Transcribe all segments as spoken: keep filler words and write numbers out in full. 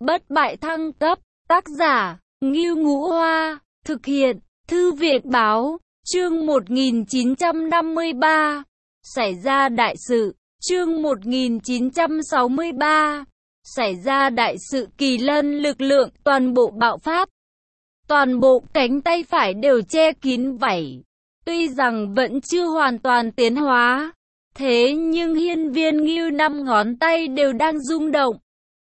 Bất bại thăng cấp, tác giả, Ngưu Ngũ Hoa, thực hiện, Thư viện Báo, chương một nghìn chín trăm năm mươi ba, xảy ra đại sự, chương một nghìn chín trăm sáu mươi ba, xảy ra đại sự Kỳ Lân lực lượng toàn bộ bạo phát. Toàn bộ cánh tay phải đều che kín vảy. Tuy rằng vẫn chưa hoàn toàn tiến hóa, thế nhưng hiên viên ngưu năm ngón tay đều đang rung động.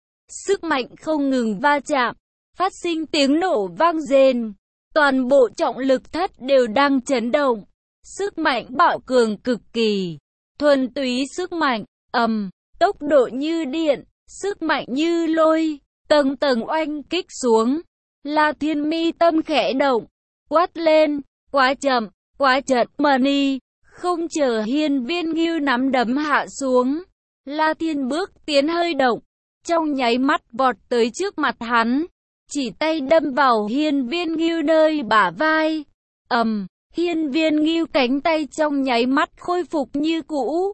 Sức mạnh không ngừng va chạm, phát sinh tiếng nổ vang rền. Toàn bộ trọng lực thất đều đang chấn động. Sức mạnh bạo cường cực kỳ. Thuần túy sức mạnh, ầm, tốc độ như điện, sức mạnh như lôi, tầng tầng oanh kích xuống. La Thiên mi tâm khẽ động, quát lên, quá chậm, quá chật money, không chờ hiên viên ngưu nắm đấm hạ xuống. La Thiên bước tiến hơi động, trong nháy mắt vọt tới trước mặt hắn, chỉ tay đâm vào hiên viên ngưu nơi bả vai. ầm, hiên viên ngưu cánh tay trong nháy mắt khôi phục như cũ.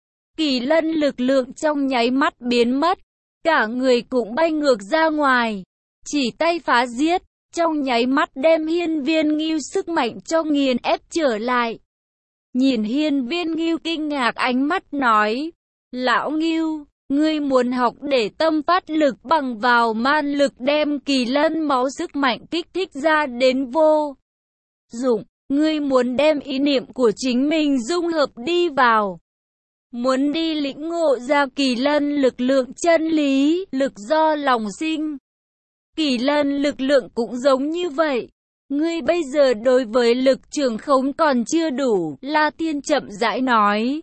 Kỳ lân lực lượng trong nháy mắt biến mất, cả người cũng bay ngược ra ngoài. Chỉ tay phá giết, trong nháy mắt đem hiên viên ngưu sức mạnh cho nghiền ép trở lại. Nhìn hiên viên ngưu kinh ngạc ánh mắt nói, lão ngưu, ngươi muốn học để tâm phát lực bằng vào man lực đem kỳ lân máu sức mạnh kích thích ra đến vô dụng, ngươi muốn đem ý niệm của chính mình dung hợp đi vào. Muốn đi lĩnh ngộ ra kỳ lân lực lượng chân lý, lực do lòng sinh. Kỳ lân lực lượng cũng giống như vậy. Ngươi bây giờ đối với lực trường khống còn chưa đủ, La Thiên chậm rãi nói.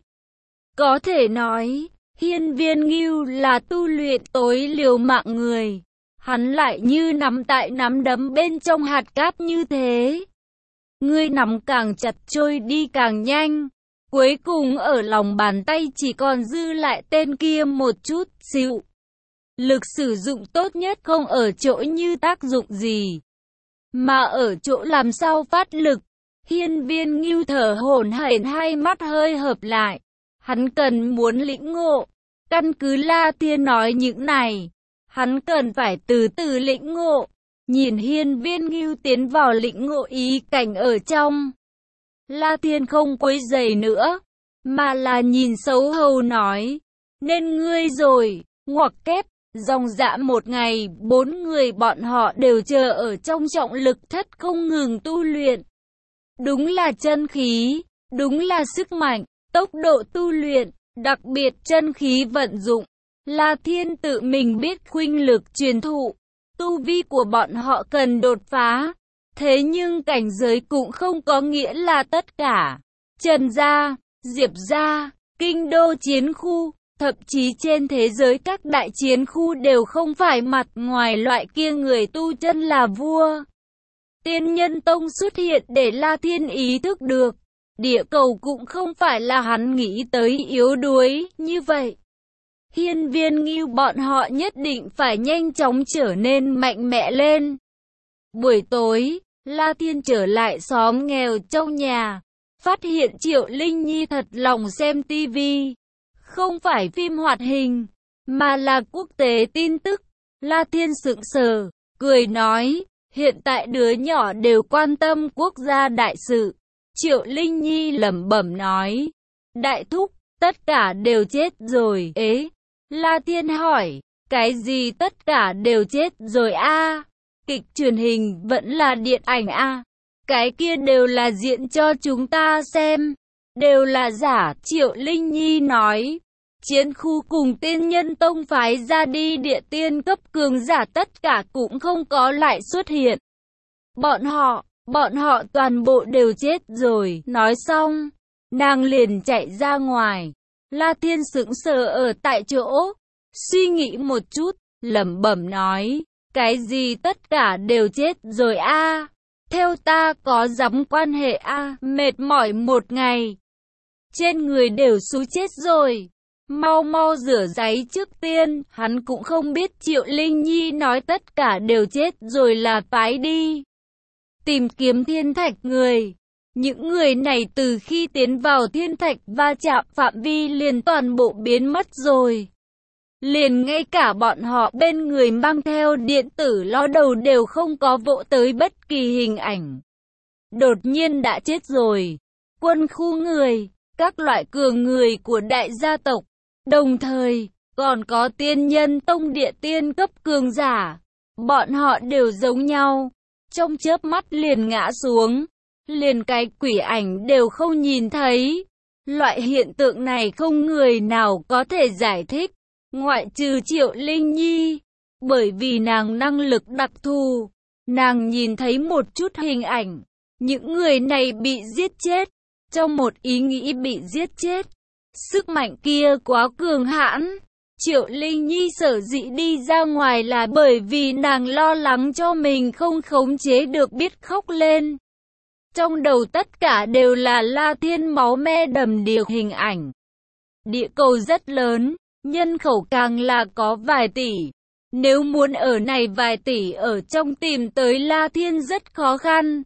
Có thể nói, hiên viên ngưu là tu luyện tối liều mạng người. Hắn lại như nắm tại nắm đấm bên trong hạt cát như thế. Ngươi nắm càng chặt trôi đi càng nhanh. Cuối cùng ở lòng bàn tay chỉ còn dư lại tên kia một chút xíu. Lực sử dụng tốt nhất không ở chỗ như tác dụng gì, mà ở chỗ làm sao phát lực. Hiên viên ngưu thở hổn hển, hai mắt hơi hợp lại. Hắn cần muốn lĩnh ngộ. Căn cứ La Thiên nói những này, hắn cần phải từ từ lĩnh ngộ. Nhìn hiên viên ngưu tiến vào lĩnh ngộ ý cảnh ở trong, La Thiên không quấy rầy nữa, mà là nhìn xấu hầu nói, nên ngươi rồi, ngoặc kép. Dòng dã một ngày, bốn người bọn họ đều chờ ở trong trọng lực thất không ngừng tu luyện. Đúng là chân khí, đúng là sức mạnh, tốc độ tu luyện, đặc biệt chân khí vận dụng. La Thiên tự mình biết khuynh lực truyền thụ, tu vi của bọn họ cần đột phá. Thế nhưng cảnh giới cũng không có nghĩa là tất cả. Trần gia, Diệp gia, kinh đô chiến khu, thậm chí trên thế giới các đại chiến khu đều không phải mặt ngoài loại kia người tu chân là vua. Tiên Nhân Tông xuất hiện để La Thiên ý thức được, địa cầu cũng không phải là hắn nghĩ tới yếu đuối như vậy. Hiên viên ngưu bọn họ nhất định phải nhanh chóng trở nên mạnh mẽ lên. Buổi tối, La Thiên trở lại xóm nghèo trong nhà, phát hiện Triệu Linh Nhi thật lòng xem tivi. Không phải phim hoạt hình, mà là quốc tế tin tức. La Thiên sững sờ, cười nói, hiện tại đứa nhỏ đều quan tâm quốc gia đại sự. Triệu Linh Nhi lẩm bẩm nói, đại thúc, tất cả đều chết rồi. Ế, La Thiên hỏi, cái gì tất cả đều chết rồi a? À? Kịch truyền hình vẫn là điện ảnh a? À? Cái kia đều là diễn cho chúng ta xem. Đều là giả, Triệu Linh Nhi nói. Chiến khu cùng Tiên Nhân Tông phái ra đi địa tiên cấp cường giả tất cả cũng không có lại xuất hiện. Bọn họ, bọn họ toàn bộ đều chết rồi. Nói xong, nàng liền chạy ra ngoài. La Thiên sững sờ ở tại chỗ, suy nghĩ một chút, lẩm bẩm nói, cái gì tất cả đều chết rồi a? À? Theo ta có dám quan hệ a? À? Mệt mỏi một ngày, trên người đều xú chết rồi. Mau mau rửa giấy trước tiên. Hắn cũng không biết Triệu Linh Nhi nói tất cả đều chết rồi là phái đi tìm kiếm thiên thạch người. Những người này từ khi tiến vào thiên thạch va chạm phạm vi liền toàn bộ biến mất rồi. liền ngay cả bọn họ bên người mang theo điện tử ló đầu đều không có vỗ tới bất kỳ hình ảnh. Đột nhiên đã chết rồi. Quân khu người, các loại cường người của đại gia tộc, đồng thời còn có tiên nhân tông địa tiên cấp cường giả. Bọn họ đều giống nhau, trong chớp mắt liền ngã xuống, liền cái quỷ ảnh đều không nhìn thấy. Loại hiện tượng này không người nào có thể giải thích, ngoại trừ Triệu Linh Nhi, bởi vì nàng năng lực đặc thù, nàng nhìn thấy một chút hình ảnh, những người này bị giết chết, trong một ý nghĩ bị giết chết. Sức mạnh kia quá cường hãn. Triệu Linh Nhi sở dĩ đi ra ngoài là bởi vì nàng lo lắng cho mình không khống chế được biết khóc lên. Trong đầu tất cả đều là La Thiên máu me đầm đìa hình ảnh. Địa cầu rất lớn, nhân khẩu càng là có vài tỷ. Nếu muốn ở này vài tỷ ở trong tìm tới La Thiên rất khó khăn.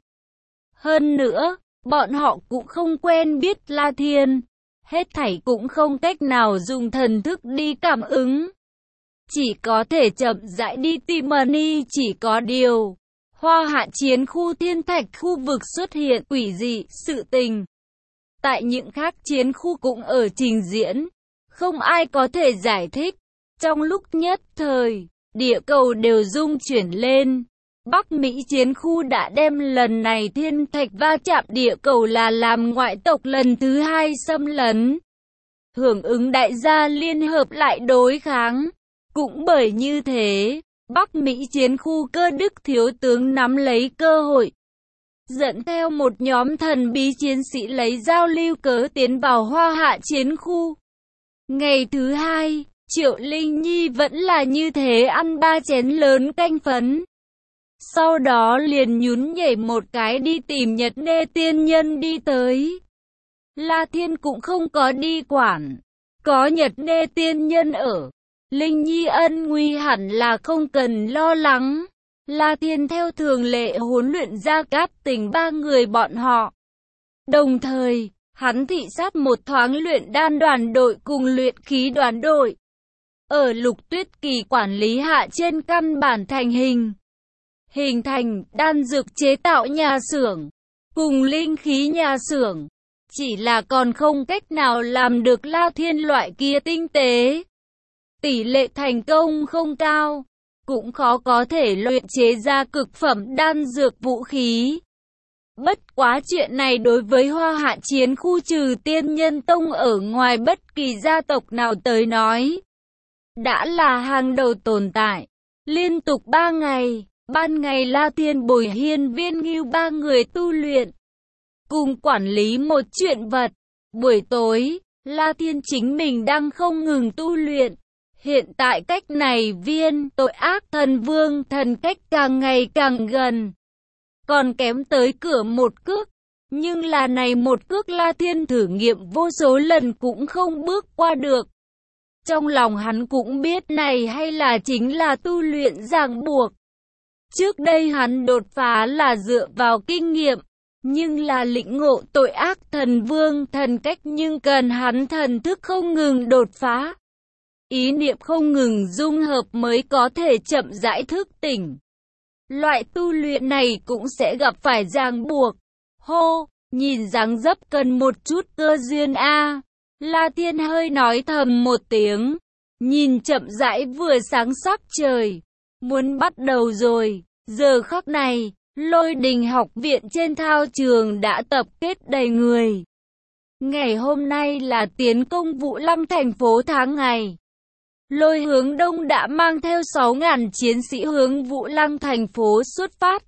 Hơn nữa, bọn họ cũng không quen biết La Thiên. Hết thảy cũng không cách nào dùng thần thức đi cảm ứng. Chỉ có thể chậm rãi đi tìm Money. Chỉ có điều, Hoa Hạ chiến khu thiên thạch khu vực xuất hiện quỷ dị sự tình. Tại những khác chiến khu cũng ở trình diễn. Không ai có thể giải thích. Trong lúc nhất thời, địa cầu đều rung chuyển lên. Bắc Mỹ chiến khu đã đem lần này thiên thạch va chạm địa cầu là làm ngoại tộc lần thứ hai xâm lấn. Hưởng ứng đại gia liên hợp lại đối kháng. Cũng bởi như thế, Bắc Mỹ chiến khu cơ đức thiếu tướng nắm lấy cơ hội, dẫn theo một nhóm thần bí chiến sĩ lấy giao lưu cớ tiến vào Hoa Hạ chiến khu. Ngày thứ hai, Triệu Linh Nhi vẫn là như thế ăn ba chén lớn canh phấn. Sau đó liền nhún nhảy một cái đi tìm Nhật Nê tiên nhân đi tới. La Thiên cũng không có đi quản. Có Nhật Nê tiên nhân ở, Linh Nhi ân nguy hẳn là không cần lo lắng. La Thiên theo thường lệ huấn luyện ra Cáp Tình ba người bọn họ. Đồng thời, hắn thị sát một thoáng luyện đan đoàn đội cùng luyện khí đoàn đội. Ở Lục Tuyết Kỳ quản lý hạ trên căn bản thành hình. Hình thành đan dược chế tạo nhà xưởng, cùng linh khí nhà xưởng. Chỉ là còn không cách nào làm được La Thiên loại kia tinh tế. Tỷ lệ thành công không cao, cũng khó có thể luyện chế ra cực phẩm đan dược vũ khí. Bất quá chuyện này đối với Hoa Hạ chiến khu trừ tiên nhân tông ở ngoài bất kỳ gia tộc nào tới nói, đã là hàng đầu tồn tại. Liên tục ba ngày, ban ngày La Thiên bồi Hiên Viên Ngưu ba người tu luyện, cùng quản lý một chuyện vật. Buổi tối, La Thiên chính mình đang không ngừng tu luyện. Hiện tại cách này viên tội ác thần vương thần cách càng ngày càng gần. Còn kém tới cửa một cước. Nhưng là này một cước La Thiên thử nghiệm vô số lần cũng không bước qua được. Trong lòng hắn cũng biết này hay là chính là tu luyện ràng buộc. Trước đây hắn đột phá là dựa vào kinh nghiệm. Nhưng là lĩnh ngộ tội ác thần vương thần cách nhưng cần hắn thần thức không ngừng đột phá. Ý niệm không ngừng dung hợp mới có thể chậm rãi thức tỉnh. Loại tu luyện này cũng sẽ gặp phải ràng buộc. Hô, nhìn dáng dấp cần một chút cơ duyên a. La Thiên hơi nói thầm một tiếng. Nhìn chậm rãi vừa sáng sắc trời. Muốn bắt đầu rồi. Giờ khắc này, Lôi Đình học viện trên thao trường đã tập kết đầy người. Ngày hôm nay là tiến công Vũ Lăng thành phố tháng ngày. Lôi Hướng Đông đã mang theo sáu nghìn chiến sĩ hướng Vũ Lăng thành phố xuất phát.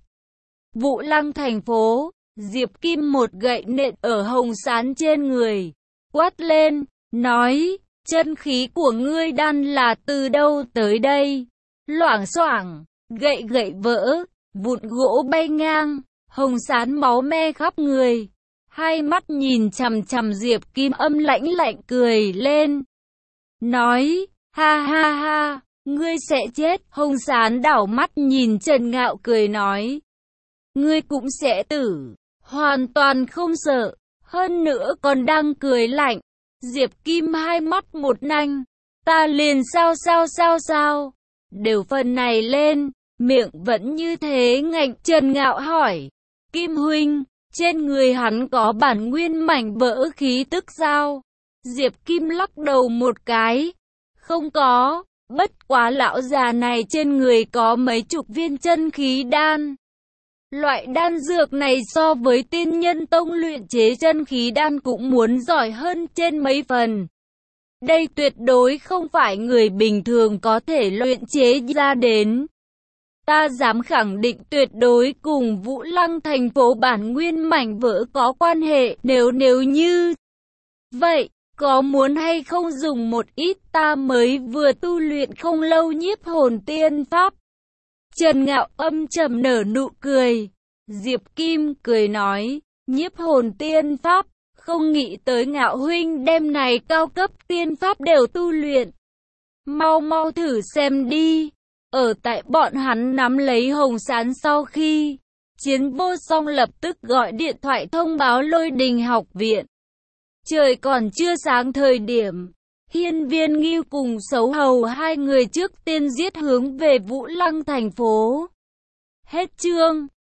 Vũ Lăng thành phố, Diệp Kim một gậy nện ở Hồng Sán trên người, quát lên, nói, chân khí của ngươi đan là từ đâu tới đây? Loảng xoảng, gậy gậy vỡ, vụn gỗ bay ngang, Hồng Sán máu me khắp người. Hai mắt nhìn chằm chằm Diệp Kim âm lãnh lạnh cười lên. Nói, ha ha ha, ngươi sẽ chết. Hồng Sán đảo mắt nhìn Trần Ngạo cười nói. Ngươi cũng sẽ tử. Hoàn toàn không sợ. Hơn nữa còn đang cười lạnh. Diệp Kim hai mắt một nanh. ta liền sao sao sao sao. Đều phần này lên, miệng vẫn như thế ngạnh. Trần Ngạo hỏi, Kim huynh, trên người hắn có bản nguyên mảnh vỡ khí tức sao? Diệp Kim lắc đầu một cái, không có, bất quá lão già này trên người có mấy chục viên chân khí đan. Loại đan dược này so với tiên nhân tông luyện chế chân khí đan cũng muốn giỏi hơn trên mấy phần. Đây tuyệt đối không phải người bình thường có thể luyện chế ra đến. Ta dám khẳng định tuyệt đối cùng Vũ Lăng thành phố bản nguyên mảnh vỡ có quan hệ. Nếu nếu như vậy, có muốn hay không dùng một ít ta mới vừa tu luyện không lâu nhiếp hồn tiên pháp? Trần Ngạo âm trầm nở nụ cười. Diệp Kim cười nói, nhiếp hồn tiên pháp, không nghĩ tới Ngạo huynh đêm này cao cấp tiên pháp đều tu luyện. Mau mau thử xem đi. Ở tại bọn hắn nắm lấy Hồng Sán sau khi chiến vô song lập tức gọi điện thoại thông báo Lôi Đình học viện. Trời còn chưa sáng thời điểm, Hiên Viên Ngưu cùng Sấu Hầu hai người trước tiên giết hướng về Vũ Lăng thành phố. Hết chương.